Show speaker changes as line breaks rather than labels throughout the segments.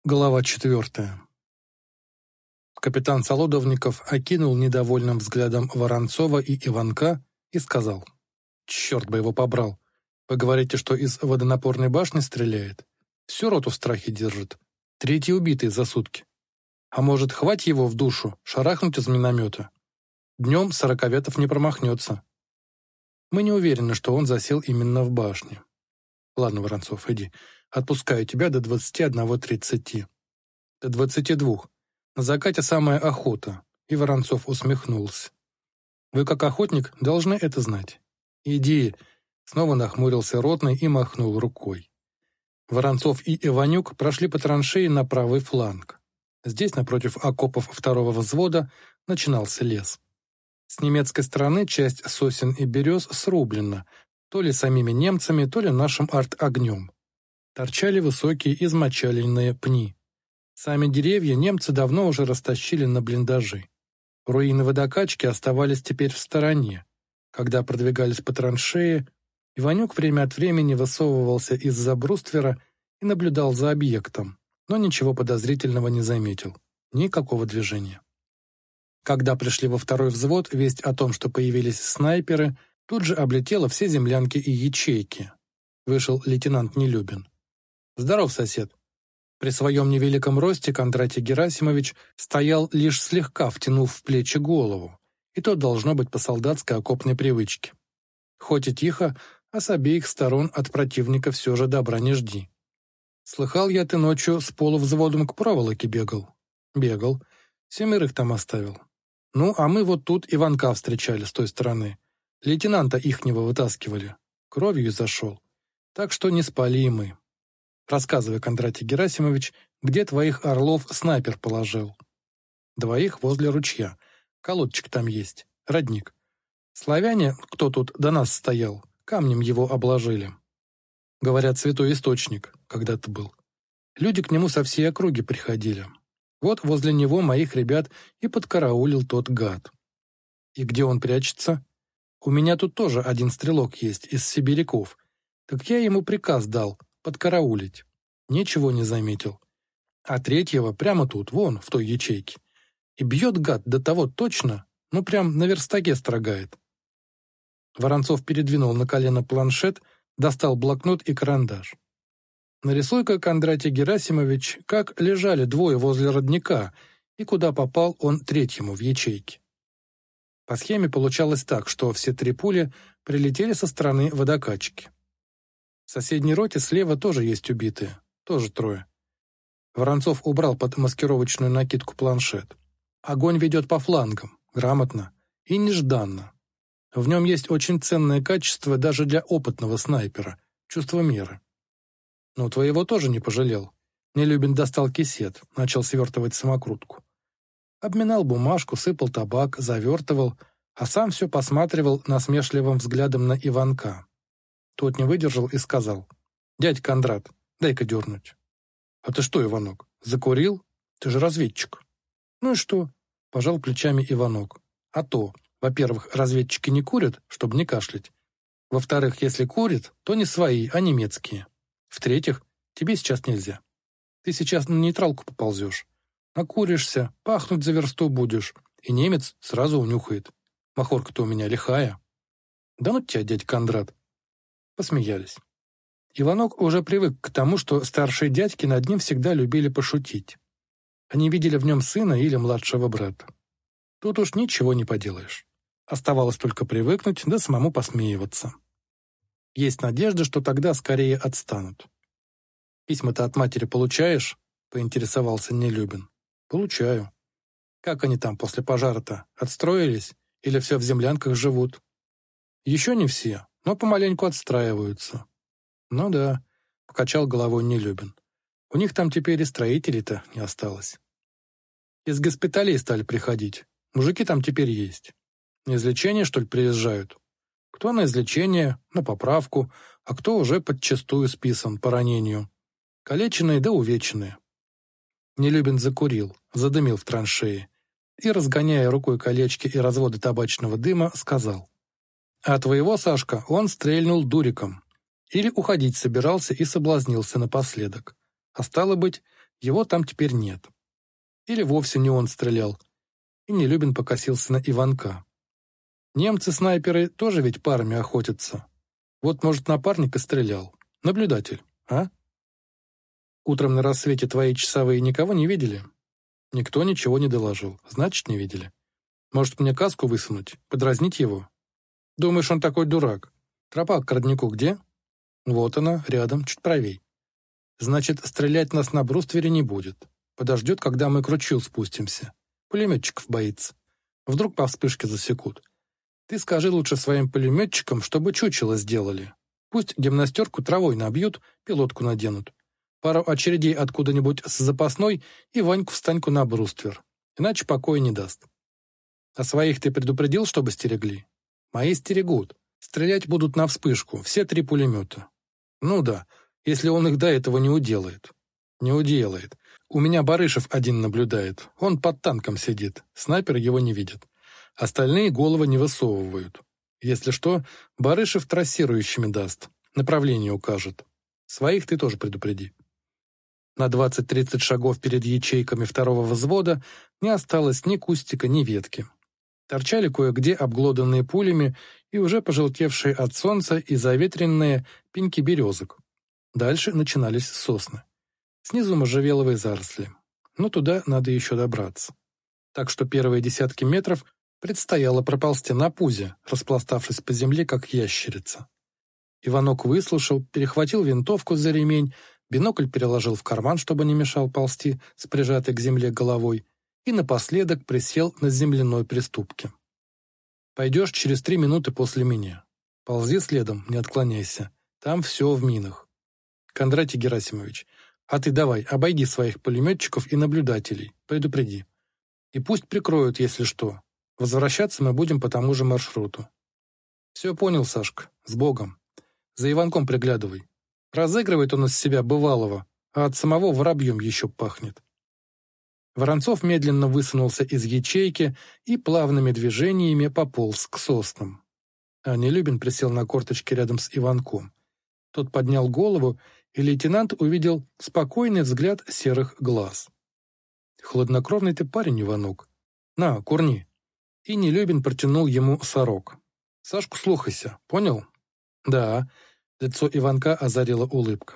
Глава 4. Капитан Солодовников окинул недовольным взглядом Воронцова и Иванка и сказал: «Черт бы его побрал! Вы говорите, что из водонапорной башни стреляет? Всю роту в страхе держит. Третий убитый за сутки. А может, хвать его в душу, шарахнуть из миномета? Днем сороковятов не промахнется. Мы не уверены, что он засел именно в башне. Ладно, Воронцов, иди. Отпускаю тебя до 21:30. До 22. На закате самая охота». И Воронцов усмехнулся. «Вы, как охотник, должны это знать. Иди». Снова нахмурился ротный и махнул рукой. Воронцов и Иванюк прошли по траншеи на правый фланг. Здесь, напротив окопов второго взвода, начинался лес. С немецкой стороны часть сосен и берез срублена, то ли самими немцами, то ли нашим арт-огнем. Торчали высокие измочаленные пни. Сами деревья немцы давно уже растащили на блиндажи. Руины водокачки оставались теперь в стороне. Когда продвигались по траншее, Иванюк время от времени высовывался из-за бруствера и наблюдал за объектом, но ничего подозрительного не заметил. Никакого движения. Когда пришли во второй взвод, весть о том, что появились снайперы, тут же облетела все землянки и ячейки. Вышел лейтенант Нелюбин. «Здоров, сосед». При своем невеликом росте Кондратий Герасимович стоял лишь слегка втянув в плечи голову, и то должно быть по солдатской окопной привычке. Хоть и тихо, а с обеих сторон от противника все же добра не жди. «Слыхал я, ты ночью с полувзводом к проволоке бегал?» «Бегал. 7 там оставил. Ну, а мы вот тут Иванка встречали с той стороны. Лейтенанта ихнего вытаскивали. Кровью зашел. Так что не спали и мы. Рассказывай, Кондратий Герасимович, где твоих орлов снайпер положил?» «2 возле ручья. Колодчик там есть. Родник. Славяне, кто тут до нас стоял, камнем его обложили. Говорят, святой источник когда-то был. Люди к нему со всей округи приходили. Вот возле него моих ребят и подкараулил тот гад. И где он прячется? У меня тут тоже один стрелок есть из сибиряков. Так я ему приказ дал подкараулить. Ничего не заметил. А 3-го прямо тут, вон, в той ячейке. И бьет гад до того точно, ну прям на верстаке строгает». Воронцов передвинул на колено планшет, достал блокнот и карандаш. «Нарисуй-ка, Кондратий Герасимович, как лежали 2 возле родника, и куда попал он 3-му в ячейке». По схеме получалось так, что все 3 пули прилетели со стороны водокачки. В соседней роте слева тоже есть убитые, тоже 3. Воронцов убрал под маскировочную накидку планшет. Огонь ведет по флангам, грамотно и нежданно. В нем есть очень ценное качество даже для опытного снайпера — чувство меры. Но твоего тоже не пожалел. Нелюбин достал кисет, начал свертывать самокрутку. Обминал бумажку, сыпал табак, завертывал, а сам все посматривал насмешливым взглядом на Иванка. Тот не выдержал и сказал: «Дядь Кондрат, дай-ка дернуть». «А ты что, Иванок, закурил? Ты же разведчик». «Ну и что?» — пожал плечами Иванок. «А то, во-первых, разведчики не курят, чтобы не кашлять. Во-вторых, если курят, то не свои, а немецкие. В-третьих, тебе сейчас нельзя. Ты сейчас на нейтралку поползешь. Накуришься, пахнуть за версту будешь, и немец сразу унюхает. Махорка-то у меня лихая». «Да ну тебя, дядь Кондрат». Посмеялись. Иванок уже привык к тому, что старшие дядьки над ним всегда любили пошутить. Они видели в нем сына или младшего брата. Тут уж ничего не поделаешь. Оставалось только привыкнуть, да самому посмеиваться. Есть надежда, что тогда скорее отстанут. «Письма-то от матери получаешь?» — поинтересовался Нелюбин. «Получаю». «Как они там после пожара-то? Отстроились? Или все в землянках живут?» «Еще не все, но помаленьку отстраиваются». «Ну да», — покачал головой Нелюбин. «У них там теперь и строителей-то не осталось. Из госпиталей стали приходить. Мужики там теперь есть. На излечение, что ли, приезжают? Кто на излечение, на поправку, а кто уже подчистую списан по ранению. Калеченные да увеченные». Нелюбин закурил, задымил в траншее и, разгоняя рукой колечки и разводы табачного дыма, сказал: «А твоего, Сашка, он стрельнул дуриком. Или уходить собирался и соблазнился напоследок. А стало быть, Его там теперь нет. Или вовсе не он стрелял. И Нелюбин покосился на Иванка. Немцы-снайперы тоже ведь парами охотятся. Вот, может, напарник и стрелял. Наблюдатель, а? Утром на рассвете твои часовые никого не видели? Никто ничего не доложил. Значит, не видели. Может, мне каску высунуть? Подразнить его? Думаешь, он такой дурак? Тропа к роднику где? Вот она, рядом, чуть правей. Значит, стрелять нас на бруствере не будет. Подождет, когда мы к ручью спустимся. Пулеметчиков боится. Вдруг по вспышке засекут. Ты скажи лучше своим пулеметчикам, чтобы чучело сделали. Пусть гимнастерку травой набьют, пилотку наденут. Пару очередей откуда-нибудь с запасной и Ваньку-встаньку на бруствер. Иначе покоя не даст. А своих ты предупредил, чтобы стерегли? Мои стерегут. Стрелять будут на вспышку, все 3 пулемета. Ну да, если он их до этого не уделает. Не уделает. У меня Барышев один наблюдает. Он под танком сидит. Снайпер его не видит. Остальные головы не высовывают. Если что, Барышев трассирующими даст. Направление укажет. Своих ты тоже предупреди. На 20-30 шагов перед ячейками 2-го взвода не осталось ни кустика, ни ветки. Торчали кое-где обглоданные пулями и уже пожелтевшие от солнца и заветренные пеньки березок. Дальше начинались сосны. Снизу можжевеловые заросли. Но туда надо еще добраться. Так что первые десятки метров предстояло проползти на пузе, распластавшись по земле, как ящерица. Иванок выслушал, перехватил винтовку за ремень, бинокль переложил в карман, чтобы не мешал ползти с прижатой к земле головой, и напоследок присел на земляной приступке. «Пойдешь через 3 минуты после меня. Ползи следом, не отклоняйся. Там все в минах. Кондратий Герасимович, а ты давай, обойди своих пулеметчиков и наблюдателей, предупреди. И пусть прикроют, если что. Возвращаться мы будем по тому же маршруту». «Все понял, Сашка, с Богом. За Иванком приглядывай. Разыгрывает он из себя бывалого, а от самого воробьем еще пахнет». Воронцов медленно высунулся из ячейки и плавными движениями пополз к соснам. А Нелюбин присел на корточки рядом с Иванком. Тот поднял голову, и лейтенант увидел спокойный взгляд серых глаз. «Хладнокровный ты парень, Иванок. На, курни». И Нелюбин протянул ему сорок. «Сашку слухайся, понял?» «Да». Лицо Иванка озарила улыбка.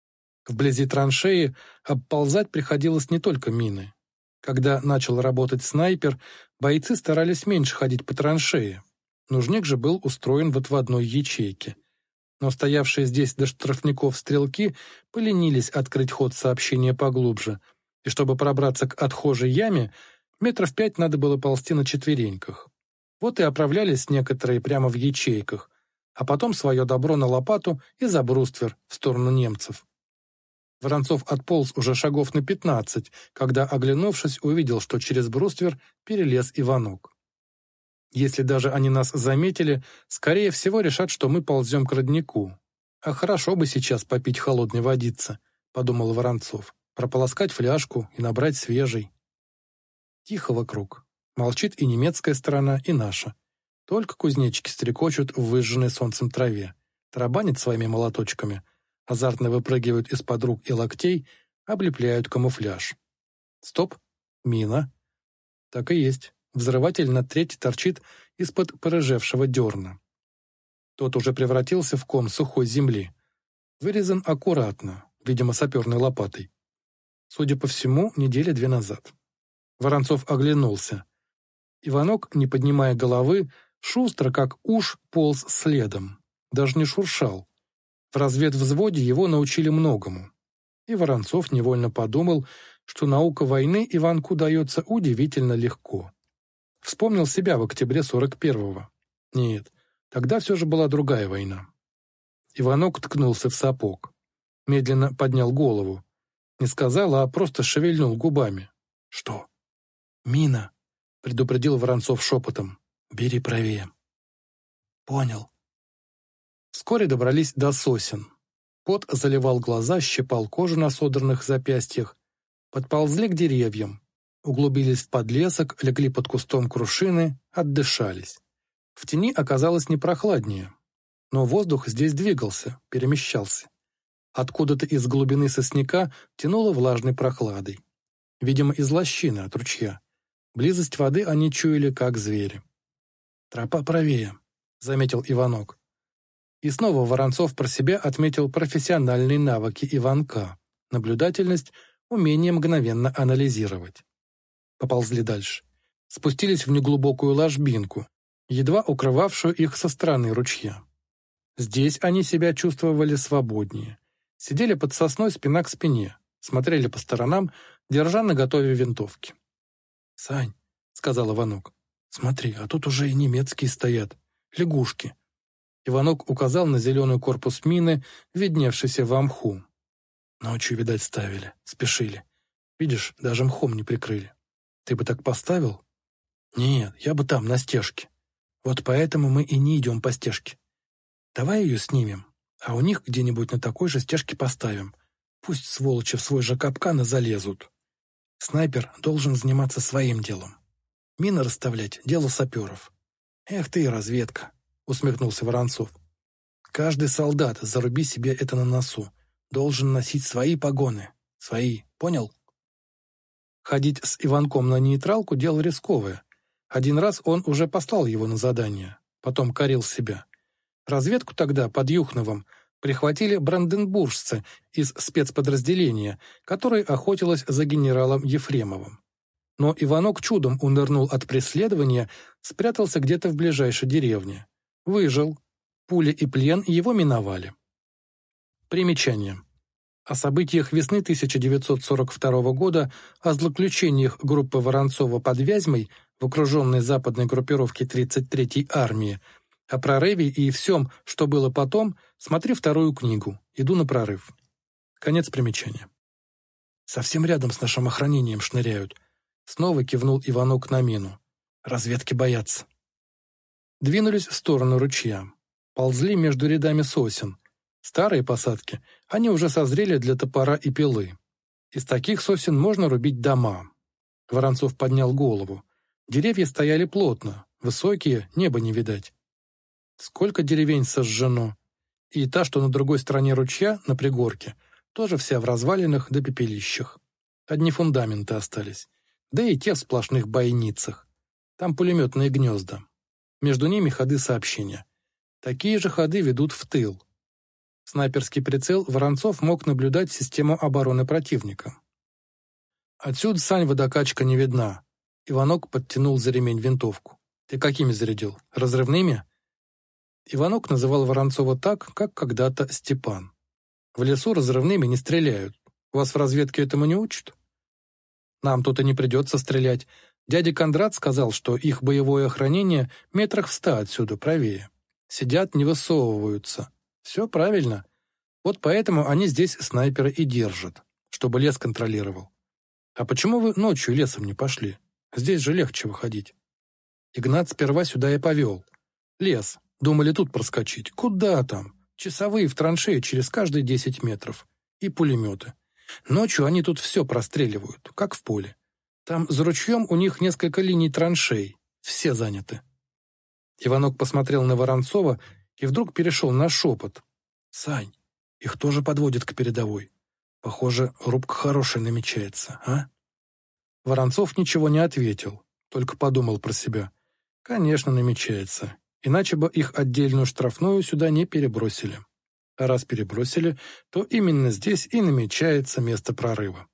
Вблизи траншеи обползать приходилось не только мины. Когда начал работать снайпер, бойцы старались меньше ходить по траншее. Нужник же был устроен в отводной ячейке. Но стоявшие здесь до штрафников стрелки поленились открыть ход сообщения поглубже, и чтобы пробраться к отхожей яме, 5 метров надо было ползти на четвереньках. Вот и оправлялись некоторые прямо в ячейках, а потом свое добро на лопату и за бруствер в сторону немцев. Воронцов отполз уже шагов на 15, когда, оглянувшись, увидел, что через бруствер перелез Иванок. Если даже они нас заметили, скорее всего решат, что мы ползем к роднику. А хорошо бы сейчас попить холодной водицы, подумал Воронцов, прополоскать фляжку и набрать свежей. Тихо вокруг. Молчит и немецкая сторона, и наша. Только кузнечики стрекочут в выжженной солнцем траве, тарабанят своими молоточками, азартно выпрыгивают из-под рук и локтей, облепляют камуфляж. Стоп. Мина. Так и есть. Взрыватель на треть торчит из-под порыжевшего дерна. Тот уже превратился в ком сухой земли. Вырезан аккуратно, видимо, саперной лопатой. Судя по всему, 2 недели назад. Воронцов оглянулся. Иванок, не поднимая головы, шустро, как уж, полз следом. Даже не шуршал. В разведвзводе его научили многому. И Воронцов невольно подумал, что наука войны Иванку дается удивительно легко. Вспомнил себя в октябре 41-го. Нет, тогда все же была другая война. Иванок ткнулся в сапог. Медленно поднял голову. Не сказал, а просто шевельнул губами. «Что?» «Мина», — предупредил Воронцов шепотом. «Бери правее». «Понял». Вскоре добрались до сосен. Пот заливал глаза, щипал кожу на содранных запястьях. Подползли к деревьям. Углубились в подлесок, легли под кустом крушины, отдышались. В тени оказалось не прохладнее. Но воздух здесь двигался, перемещался. Откуда-то из глубины сосняка тянуло влажной прохладой. Видимо, из лощины от ручья. Близость воды они чуяли, как звери. «Тропа правее», — заметил Иванок. И снова Воронцов про себя отметил профессиональные навыки Иванка, наблюдательность, умение мгновенно анализировать. Поползли дальше. Спустились в неглубокую ложбинку, едва укрывавшую их со стороны ручья. Здесь они себя чувствовали свободнее. Сидели под сосной спина к спине, смотрели по сторонам, держа наготове винтовки. «Сань», — сказал Иванок, — «смотри, а тут уже и немецкие стоят, лягушки». Иванок указал на зеленый корпус мины, видневшийся в мху. «Ночью, видать, ставили, спешили. Видишь, даже мхом не прикрыли. Ты бы так поставил?» «Нет, я бы там, на стежке. Вот поэтому мы и не идем по стежке. Давай ее снимем, а у них где-нибудь на такой же стежке поставим. Пусть сволочи в свой же капкан и залезут. Снайпер должен заниматься своим делом. Мины расставлять — дело саперов». «Эх ты, разведка», — усмехнулся Воронцов. «Каждый солдат, заруби себе это на носу, должен носить свои погоны. Свои, понял?» Ходить с Иванком на нейтралку — дело рисковое. Один раз он уже послал его на задание, потом корил себя. Разведку тогда под Юхновым прихватили бранденбуржцы из спецподразделения, которое охотилось за генералом Ефремовым. Но Иванок чудом унырнул от преследования, спрятался где-то в ближайшей деревне. Выжил. Пуля и плен его миновали. Примечание. О событиях весны 1942 года, о злоключениях группы Воронцова под Вязьмой в окруженной западной группировке 33-й армии, о прорыве и всем, что было потом, смотри вторую книгу «Иду на прорыв». Конец примечания. «Совсем рядом с нашим охранением шныряют», — снова кивнул Иванок на мину. «Разведки боятся». Двинулись в сторону ручья. Ползли между рядами сосен. Старые посадки, они уже созрели для топора и пилы. Из таких сосен можно рубить дома. Воронцов поднял голову. Деревья стояли плотно, высокие, неба не видать. Сколько деревень сожжено. И та, что на другой стороне ручья, на пригорке, тоже вся в развалинах да пепелищах. Одни фундаменты остались. Да и те в сплошных бойницах. Там пулеметные гнезда. Между ними ходы сообщения. Такие же ходы ведут в тыл. Снайперский прицел Воронцов мог наблюдать систему обороны противника. «Отсюда, Сань, водокачка не видна». Иванок подтянул за ремень винтовку. «Ты какими зарядил? Разрывными?» Иванок называл Воронцова так, как когда-то Степан. «В лесу разрывными не стреляют. Вас в разведке этому не учат?» «Нам тут и не придется стрелять. Дядя Кондрат сказал, что их боевое охранение метрах в 100 отсюда, правее. Сидят, не высовываются. Все правильно. Вот поэтому они здесь снайпера и держат, чтобы лес контролировал. А почему вы ночью лесом не пошли? Здесь же легче выходить». Игнат сперва сюда и повел. Лес. Думали тут проскочить. Куда там? Часовые в траншеи через каждые 10 метров. И пулеметы. Ночью они тут все простреливают, как в поле. Там за ручьем у них несколько линий траншей. Все заняты. Иванок посмотрел на Воронцова и вдруг перешел на шепот. «Сань, их тоже подводят к передовой. Похоже, рубка хорошая намечается, а?» Воронцов ничего не ответил, только подумал про себя. «Конечно, намечается. Иначе бы их отдельную штрафную сюда не перебросили. А раз перебросили, то именно здесь и намечается место прорыва».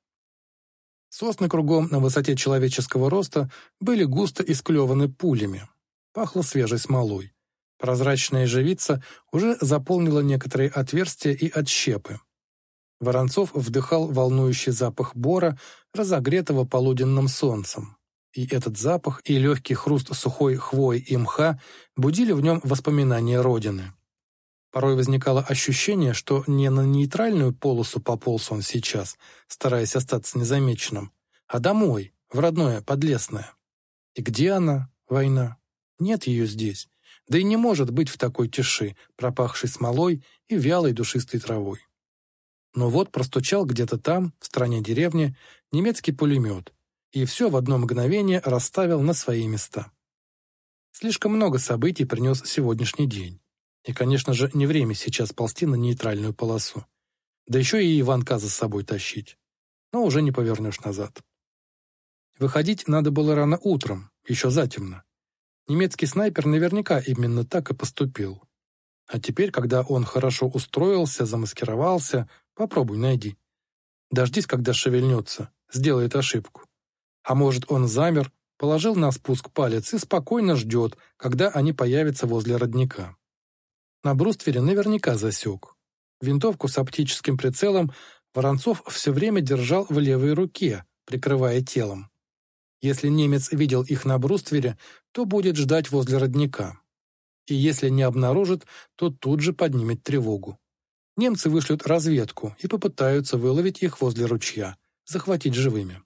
Сосны кругом на высоте человеческого роста были густо исклеваны пулями. Пахло свежей смолой. Прозрачная живица уже заполнила некоторые отверстия и отщепы. Воронцов вдыхал волнующий запах бора, разогретого полуденным солнцем. И этот запах, и легкий хруст сухой хвои и мха будили в нем воспоминания родины. Порой возникало ощущение, что не на нейтральную полосу пополз он сейчас, стараясь остаться незамеченным, а домой, в родное Подлесное. И где она, война? Нет ее здесь. Да и не может быть в такой тиши, пропахшей смолой и вялой душистой травой. Но вот простучал где-то там, в стороне деревни, немецкий пулемет, и все в одно мгновение расставил на свои места. Слишком много событий принес сегодняшний день. И, конечно же, не время сейчас ползти на нейтральную полосу. Да еще и Иванка за собой тащить. Но уже не повернешь назад. Выходить надо было рано утром, еще затемно. Немецкий снайпер наверняка именно так и поступил. А теперь, когда он хорошо устроился, замаскировался, попробуй найди. Дождись, когда шевельнется, сделает ошибку. А может, он замер, положил на спуск палец и спокойно ждет, когда они появятся возле родника. На бруствере наверняка засек. Винтовку с оптическим прицелом Воронцов все время держал в левой руке, прикрывая телом. Если немец видел их на бруствере, то будет ждать возле родника. И если не обнаружит, то тут же поднимет тревогу. Немцы вышлют разведку и попытаются выловить их возле ручья, захватить живыми.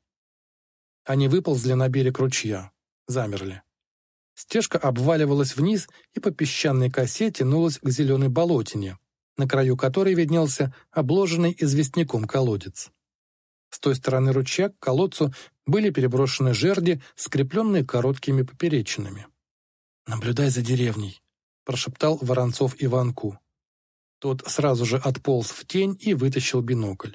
Они выползли на берег ручья, замерли. Стежка обваливалась вниз и по песчаной косе тянулась к зеленой болотине, на краю которой виднелся обложенный известняком колодец. С той стороны ручья к колодцу были переброшены жерди, скрепленные короткими поперечинами. «Наблюдай за деревней», — прошептал Воронцов Иванку. Тот сразу же отполз в тень и вытащил бинокль.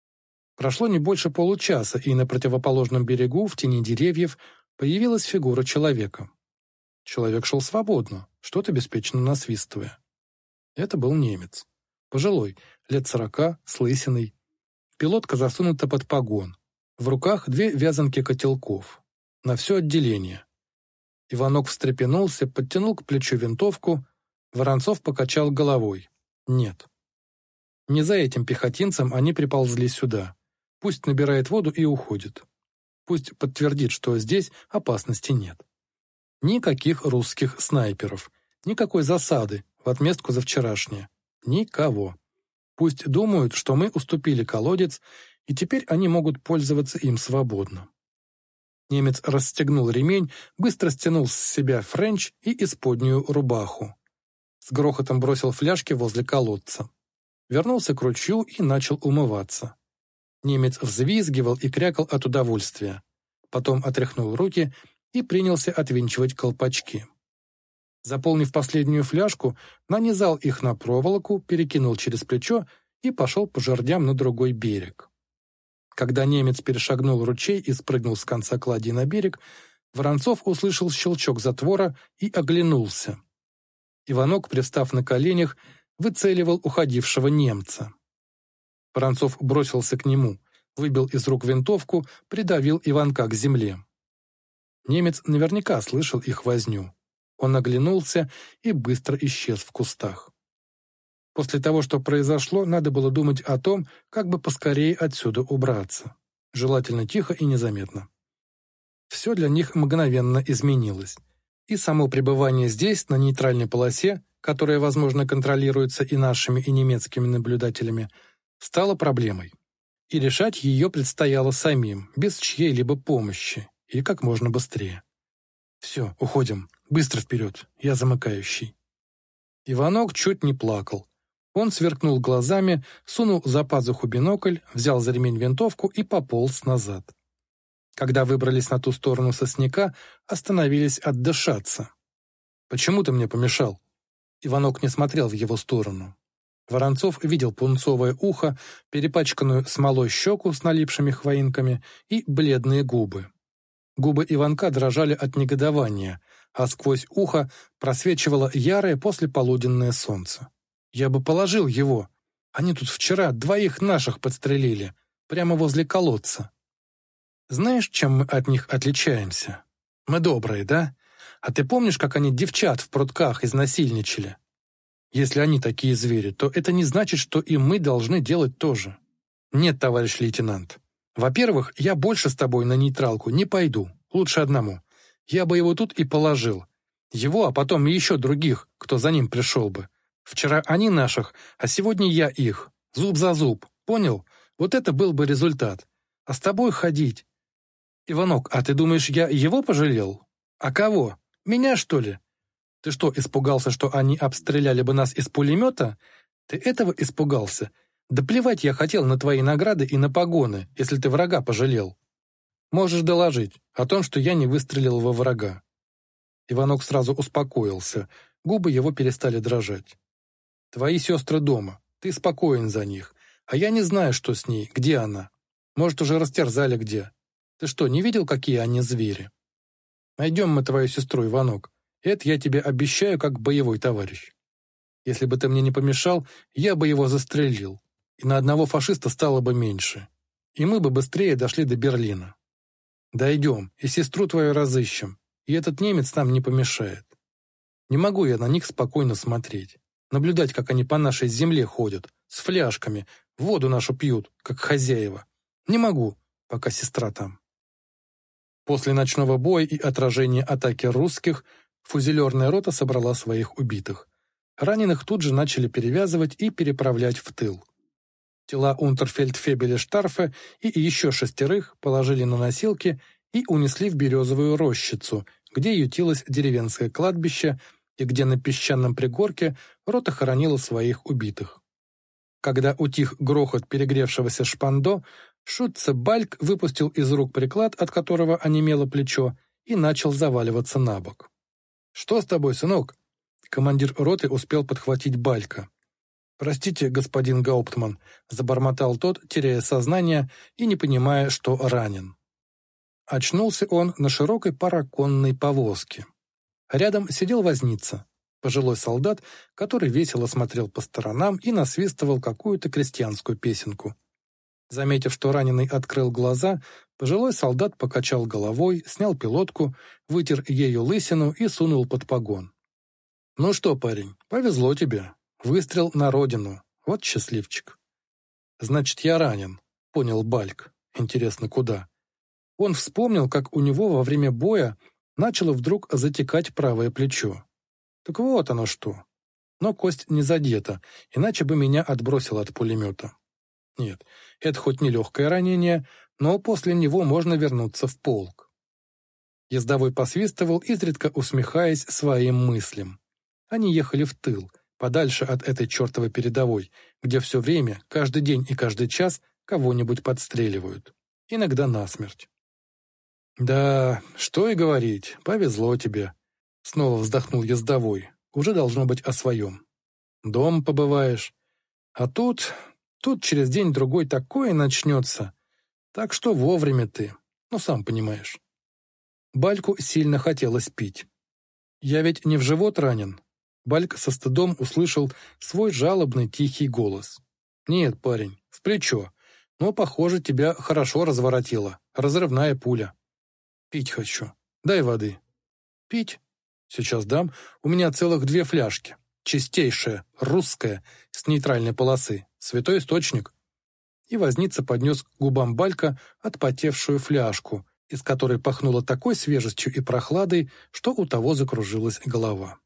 Прошло не больше получаса, и на противоположном берегу, в тени деревьев, появилась фигура человека. Человек шел свободно, что-то беспечно насвистывая. Это был немец. Пожилой, лет 40, с лысиной. Пилотка засунута под погон. В руках 2 вязанки котелков. На все отделение. Иванок встрепенулся, подтянул к плечу винтовку. Воронцов покачал головой. Нет. Не за этим пехотинцем они приползли сюда. Пусть набирает воду и уходит. Пусть подтвердит, что здесь опасности нет. Никаких русских снайперов. Никакой засады в отместку за вчерашнее. Никого. Пусть думают, что мы уступили колодец, и теперь они могут пользоваться им свободно. Немец расстегнул ремень, быстро стянул с себя френч и исподнюю рубаху. С грохотом бросил фляжки возле колодца. Вернулся к ручью и начал умываться. Немец взвизгивал и крякал от удовольствия. Потом отряхнул руки и принялся отвинчивать колпачки. Заполнив последнюю фляжку, нанизал их на проволоку, перекинул через плечо и пошел по жердям на другой берег. Когда немец перешагнул ручей и спрыгнул с конца клади на берег, Воронцов услышал щелчок затвора и оглянулся. Иванок, привстав на коленях, выцеливал уходившего немца. Воронцов бросился к нему, выбил из рук винтовку, придавил Иванка к земле. Немец наверняка слышал их возню. Он оглянулся и быстро исчез в кустах. После того, что произошло, надо было думать о том, как бы поскорее отсюда убраться. Желательно тихо и незаметно. Все для них мгновенно изменилось. И само пребывание здесь, на нейтральной полосе, которая, возможно, контролируется и нашими, и немецкими наблюдателями, стало проблемой. И решать ее предстояло самим, без чьей-либо помощи, и как можно быстрее. «Все, уходим. Быстро вперед. Я замыкающий». Иванок чуть не плакал. Он сверкнул глазами, сунул за пазуху бинокль, взял за ремень винтовку и пополз назад. Когда выбрались на ту сторону сосняка, остановились отдышаться. «Почему ты мне помешал?» Иванок не смотрел в его сторону. Воронцов видел пунцовое ухо, перепачканную смолой щеку с налипшими хвоинками и бледные губы. Губы Иванка дрожали от негодования, а сквозь ухо просвечивало ярое послеполуденное солнце. «Я бы положил его. Они тут вчера 2 наших подстрелили, прямо возле колодца. Знаешь, чем мы от них отличаемся? Мы добрые, да? А ты помнишь, как они девчат в прутках изнасильничали? Если они такие звери, то это не значит, что и мы должны делать то же. Нет, товарищ лейтенант. Во-первых, я больше с тобой на нейтралку не пойду, лучше одному. Я бы его тут и положил. Его, а потом и еще других, кто за ним пришел бы. Вчера они наших, а сегодня я их. Зуб за зуб, понял? Вот это был бы результат. А с тобой ходить. Иванок, а ты думаешь, я его пожалел? А кого? Меня, что ли? Ты что, испугался, что они обстреляли бы нас из пулемета? Ты этого испугался? Да плевать я хотел на твои награды и на погоны, если ты врага пожалел. Можешь доложить о том, что я не выстрелил во врага». Иванок сразу успокоился, губы его перестали дрожать. «Твои сестры дома, ты спокоен за них. А я не знаю, что с ней, где она. Может, уже растерзали где. Ты что, не видел, какие они звери? Найдем мы твою сестру, Иванок. Это я тебе обещаю, как боевой товарищ. Если бы ты мне не помешал, я бы его застрелил. И на одного фашиста стало бы меньше. И мы бы быстрее дошли до Берлина. Дойдем, и сестру твою разыщем. И этот немец нам не помешает. Не могу я на них спокойно смотреть. Наблюдать, как они по нашей земле ходят, с фляжками, воду нашу пьют, как хозяева. Не могу, пока сестра там. После ночного боя и отражения атаки русских фузелерная рота собрала своих убитых. Раненых тут же начали перевязывать и переправлять в тыл. Тела унтерфельдфебеля Штарфа и еще 6 положили на носилки и унесли в Березовую рощицу, где ютилось деревенское кладбище и где на песчаном пригорке рота хоронила своих убитых. Когда утих грохот перегревшегося шпандо, Шутце-Бальк выпустил из рук приклад, от которого онемело плечо, и начал заваливаться на бок. «Что с тобой, сынок?» Командир роты успел подхватить Балька. «Простите, господин Гауптман», — забормотал тот, теряя сознание и не понимая, что ранен. Очнулся он на широкой параконной повозке. Рядом сидел возница, пожилой солдат, который весело смотрел по сторонам и насвистывал какую-то крестьянскую песенку. Заметив, что раненый открыл глаза, пожилой солдат покачал головой, снял пилотку, вытер ею лысину и сунул под погон. «Ну что, парень, повезло тебе. Выстрел на родину. Вот счастливчик». «Значит, я ранен», — понял Бальк. «Интересно, куда?» Он вспомнил, как у него во время боя начало вдруг затекать правое плечо. Так вот оно что. Но кость не задета, иначе бы меня отбросило от пулемета. Нет, это хоть не легкое ранение, но после него можно вернуться в полк. Ездовой посвистывал, изредка усмехаясь своим мыслям. Они ехали в тыл, подальше от этой чертовой передовой, где все время, каждый день и каждый час кого-нибудь подстреливают. Иногда насмерть. «Да, что и говорить, повезло тебе», — снова вздохнул ездовой. «Уже должно быть о своем. Дом побываешь. А тут через день-другой такое начнется. Так что вовремя ты, ну сам понимаешь». Бальку сильно хотелось пить. «Я ведь не в живот ранен». Бальк со стыдом услышал свой жалобный тихий голос. «Нет, парень, в плечо. Но, похоже, тебя хорошо разворотило. Разрывная пуля». «Пить хочу. Дай воды». «Пить? Сейчас дам. У меня целых 2 фляжки. Чистейшая, русская, с нейтральной полосы. Святой источник». И возница поднес к губам Балька отпотевшую фляжку, из которой пахнуло такой свежестью и прохладой, что у того закружилась голова.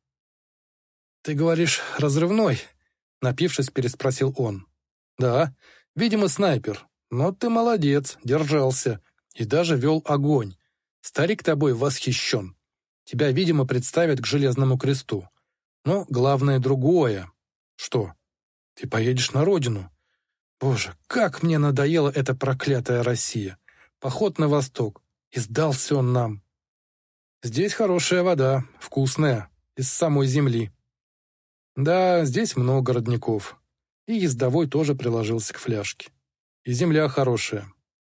«Ты говоришь, разрывной?» — напившись, переспросил он. «Да, видимо, снайпер. Но ты молодец, держался. И даже вел огонь. Старик тобой восхищен. Тебя, видимо, представят к Железному кресту. Но главное другое. Что? Ты поедешь на родину. Боже, как мне надоела эта проклятая Россия. Поход на восток. И сдался он нам. Здесь хорошая вода, вкусная, из самой земли. Да, здесь много родников. И ездовой тоже приложился к фляжке. И земля хорошая.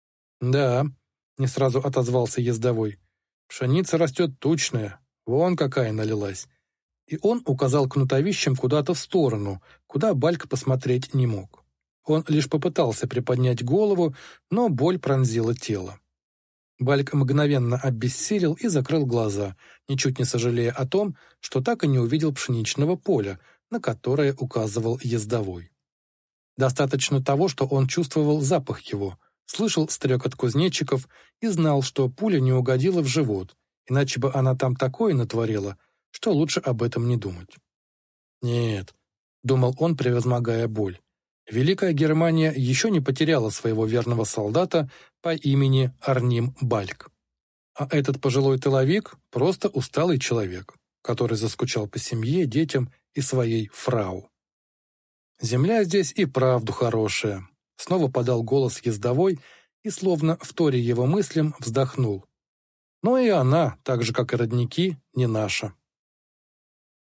Да, не сразу отозвался ездовой. Пшеница растет тучная, вон какая налилась. И он указал кнутовищем куда-то в сторону, куда Бальк посмотреть не мог. Он лишь попытался приподнять голову, но боль пронзила тело. Бальк мгновенно обессилел и закрыл глаза, ничуть не сожалея о том, что так и не увидел пшеничного поля, на которое указывал ездовой. Достаточно того, что он чувствовал запах его, слышал стрекот кузнечиков и знал, что пуля не угодила в живот, иначе бы она там такое натворила, что лучше об этом не думать. «Нет», — думал он, превозмогая боль, Великая Германия еще не потеряла своего верного солдата по имени Арним Бальк. А этот пожилой тыловик – просто усталый человек, который заскучал по семье, детям и своей фрау. «Земля здесь и правду хорошая», – снова подал голос ездовой и, словно вторя его мыслям, вздохнул. «Но и она, так же как и родники, не наша».